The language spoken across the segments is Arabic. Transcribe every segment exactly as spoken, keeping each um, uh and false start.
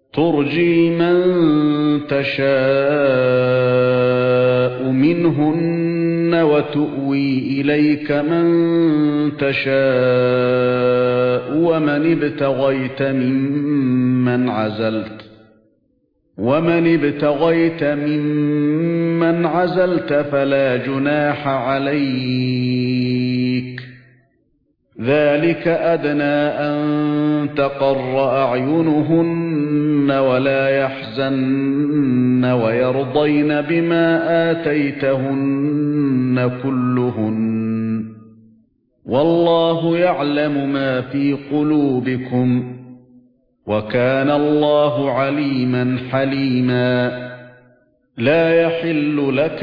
ترجي من تشاء منهن وتؤوي إليك من تشاء ومن ابتغيت ممن عزلت ومن ابتغيت ممن عزلت فلا جناح عليك ذلك أدنى أن تقر أعينهن ولا يحزن ويرضين بما آتيتهن كلهن والله يعلم ما في قلوبكم وكان الله عليما حليما لا يحل لك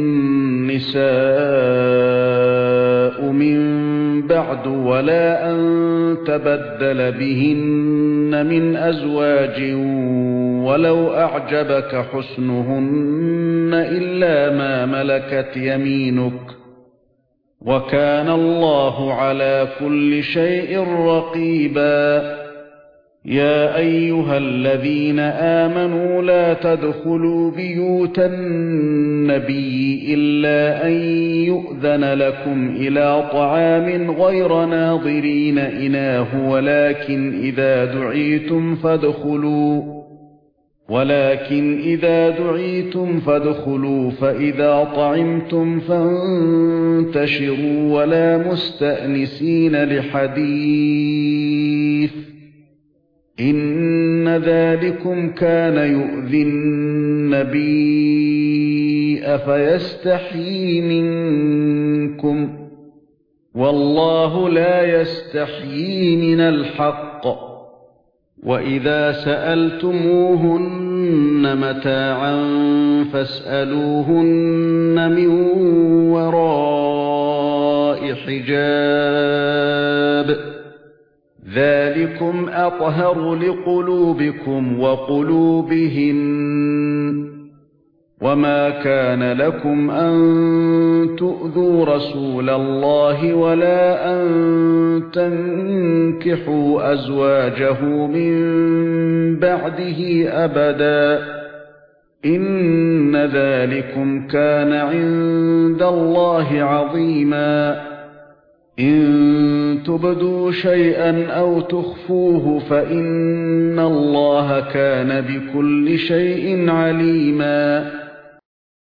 النساء من بعد ولا أن تبدل بهن من أزواج ولو أعجبك حسنهن إلا ما ملكت يمينك وكان الله على كل شيء رقيبا يا أيها الذين آمنوا لا تدخلوا بيوت النبي إلا أن يؤذن لكم إلى طعام غير ناظرين إناه ولكن إذا دعيتم فادخلوا ولكن إذا دعيتم فادخلوا فإذا طعمتم فانتشروا ولا مستأنسين لحديث إن ذلكم كان يؤذي النبي فيستحيي منكم والله لا يستحيي من الحق وإذا سألتموهن متاعا فاسألوهن من وراء حجاب ذلكم أطهر لقلوبكم وقلوبهن وما كان لكم أن تؤذوا رسول الله ولا أن تنكحوا أزواجه من بعده أبدا إن ذلكم كان عند الله عظيما إن تبدوا شيئا أو تخفوه فإن الله كان بكل شيء عليما